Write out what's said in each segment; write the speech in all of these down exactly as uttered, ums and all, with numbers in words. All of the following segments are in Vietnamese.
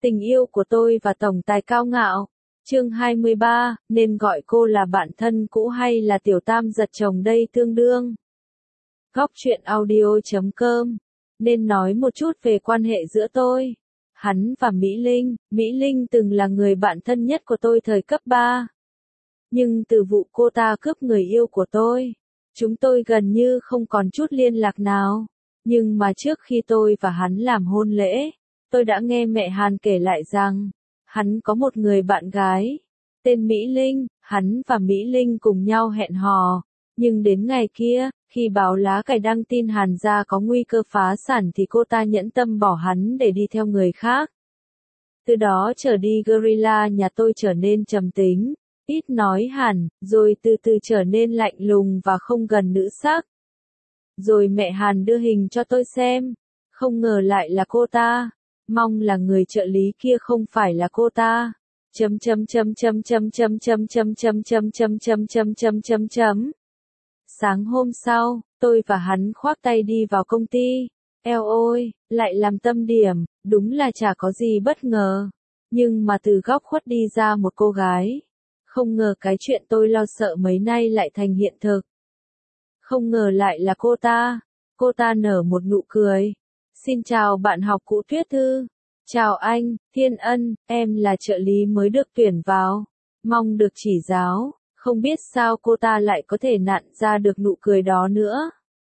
Tình yêu của tôi và tổng tài cao ngạo. Chương hai mươi ba, nên gọi cô là bạn thân cũ hay là tiểu tam giật chồng đây tương đương. Góc truyện audio chấm com. Nên nói một chút về quan hệ giữa tôi, hắn và Mỹ Linh. Mỹ Linh từng là người bạn thân nhất của tôi thời cấp ba. Nhưng từ vụ cô ta cướp người yêu của tôi, chúng tôi gần như không còn chút liên lạc nào. Nhưng mà trước khi tôi và hắn làm hôn lễ, tôi đã nghe mẹ Hàn kể lại rằng, hắn có một người bạn gái, tên Mỹ Linh, hắn và Mỹ Linh cùng nhau hẹn hò. Nhưng đến ngày kia, khi báo lá cải đăng tin Hàn gia có nguy cơ phá sản thì cô ta nhẫn tâm bỏ hắn để đi theo người khác. Từ đó trở đi Gorilla nhà tôi trở nên trầm tính, ít nói hẳn, rồi từ từ trở nên lạnh lùng và không gần nữ sắc. Rồi mẹ Hàn đưa hình cho tôi xem, không ngờ lại là cô ta. Mong là người trợ lý kia không phải là cô ta. Chấm chấm chấm chấm chấm chấm chấm chấm chấm chấm chấm chấm chấm chấm chấm chấm. Sáng hôm sau, tôi và hắn khoác tay đi vào công ty. Eo ôi, lại làm tâm điểm, đúng là chả có gì bất ngờ. Nhưng mà từ góc khuất đi ra một cô gái. Không ngờ cái chuyện tôi lo sợ mấy nay lại thành hiện thực. Không ngờ lại là cô ta. Cô ta nở một nụ cười. Xin chào bạn học cũ Tuyết Thư. Chào anh, Thiên Ân, em là trợ lý mới được tuyển vào. Mong được chỉ giáo. Không biết sao cô ta lại có thể nặn ra được nụ cười đó nữa.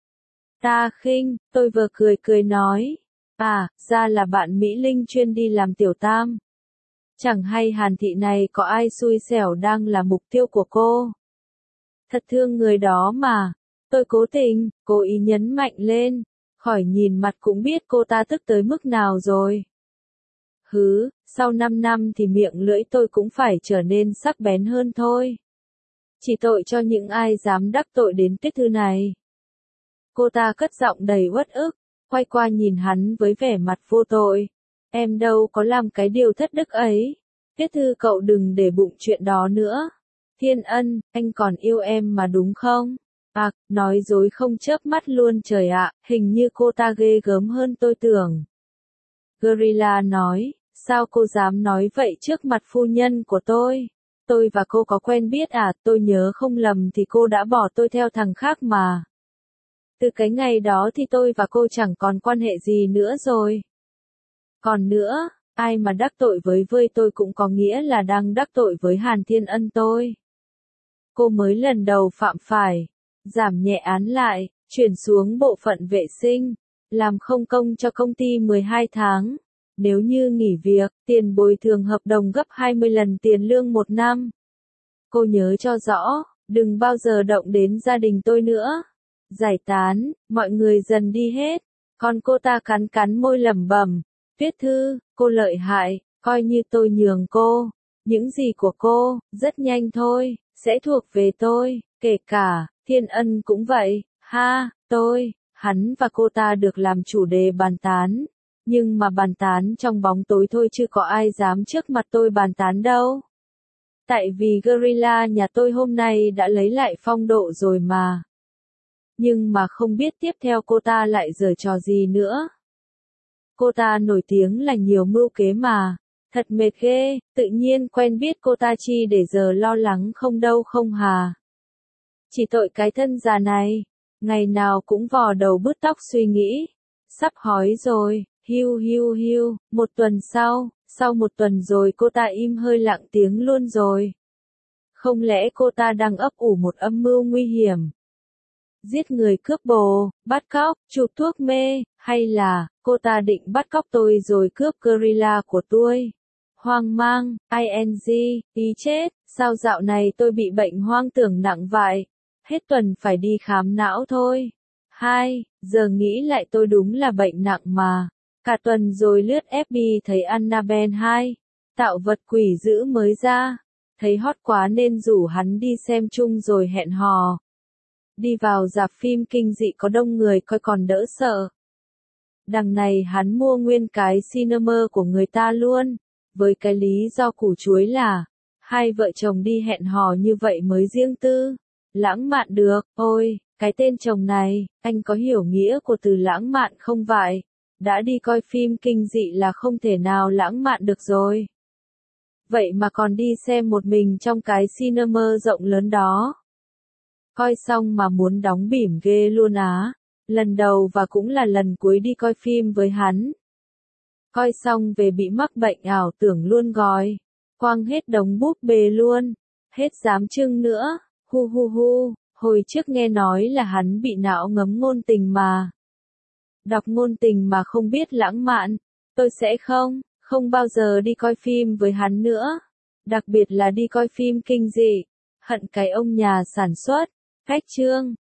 Ta khinh, tôi vừa cười cười nói. À, ra là bạn Mỹ Linh chuyên đi làm tiểu tam. Chẳng hay Hàn thị này có ai xui xẻo đang là mục tiêu của cô. Thật thương người đó mà. Tôi cố tình, cố ý nhấn mạnh lên. Khỏi nhìn mặt cũng biết cô ta tức tới mức nào rồi. Hứ, sau năm năm thì miệng lưỡi tôi cũng phải trở nên sắc bén hơn thôi. Chỉ tội cho những ai dám đắc tội đến Tuyết Thư này. Cô ta cất giọng đầy uất ức, quay qua nhìn hắn với vẻ mặt vô tội. Em đâu có làm cái điều thất đức ấy. Tuyết Thư cậu đừng để bụng chuyện đó nữa. Thiên Ân, anh còn yêu em mà đúng không? À, nói dối không chớp mắt luôn trời ạ, hình như cô ta ghê gớm hơn tôi tưởng. Gorilla nói, sao cô dám nói vậy trước mặt phu nhân của tôi? Tôi và cô có quen biết à, tôi nhớ không lầm thì cô đã bỏ tôi theo thằng khác mà. Từ cái ngày đó thì tôi và cô chẳng còn quan hệ gì nữa rồi. Còn nữa, ai mà đắc tội với với tôi cũng có nghĩa là đang đắc tội với Hàn Thiên Ân tôi. Cô mới lần đầu phạm phải. Giảm nhẹ án lại, chuyển xuống bộ phận vệ sinh, làm không công cho công ty mười hai tháng. Nếu như nghỉ việc, tiền bồi thường hợp đồng gấp hai mươi lần tiền lương một năm. Cô nhớ cho rõ, đừng bao giờ động đến gia đình tôi nữa. Giải tán, mọi người dần đi hết. Còn cô ta cắn cắn môi lẩm bẩm, Tuyết Thư, cô lợi hại, coi như tôi nhường cô. Những gì của cô, rất nhanh thôi, sẽ thuộc về tôi, kể cả, Thiên Ân cũng vậy, ha, tôi, hắn và cô ta được làm chủ đề bàn tán. Nhưng mà bàn tán trong bóng tối thôi chứ có ai dám trước mặt tôi bàn tán đâu. Tại vì Gorilla nhà tôi hôm nay đã lấy lại phong độ rồi mà. Nhưng mà không biết tiếp theo cô ta lại giở trò gì nữa. Cô ta nổi tiếng là nhiều mưu kế mà. Thật mệt ghê, tự nhiên quen biết cô ta chi để giờ lo lắng không đâu không hà. Chỉ tội cái thân già này, ngày nào cũng vò đầu bứt tóc suy nghĩ. Sắp hói rồi, hiu hiu hiu, một tuần sau, sau một tuần rồi cô ta im hơi lặng tiếng luôn rồi. Không lẽ cô ta đang ấp ủ một âm mưu nguy hiểm? Giết người cướp bồ, bắt cóc, chụp thuốc mê, hay là, cô ta định bắt cóc tôi rồi cướp Gorilla của tôi? Hoang mang, ing, ý chết, sao dạo này tôi bị bệnh hoang tưởng nặng vậy? Hết tuần phải đi khám não thôi. Hai, giờ nghĩ lại tôi đúng là bệnh nặng mà. Cả tuần rồi lướt ép bê thấy Annabelle hai, tạo vật quỷ dữ mới ra. Thấy hot quá nên rủ hắn đi xem chung rồi hẹn hò. Đi vào rạp phim kinh dị có đông người coi còn đỡ sợ. Đằng này hắn mua nguyên cái cinema của người ta luôn. Với cái lý do củ chuối là, hai vợ chồng đi hẹn hò như vậy mới riêng tư. Lãng mạn được, ôi, cái tên chồng này, anh có hiểu nghĩa của từ lãng mạn không vậy? Đã đi coi phim kinh dị là không thể nào lãng mạn được rồi. Vậy mà còn đi xem một mình trong cái cinema rộng lớn đó. Coi xong mà muốn đóng bỉm ghê luôn á. Lần đầu và cũng là lần cuối đi coi phim với hắn. Coi xong về bị mắc bệnh ảo tưởng luôn gói. Quăng hết đống búp bê luôn. Hết dám trưng nữa. Hu hu hu. Hồi trước nghe nói là hắn bị não ngấm ngôn tình mà. Đọc ngôn tình mà không biết lãng mạn. Tôi sẽ không, không bao giờ đi coi phim với hắn nữa. Đặc biệt là đi coi phim kinh dị. Hận cái ông nhà sản xuất. Khách trương.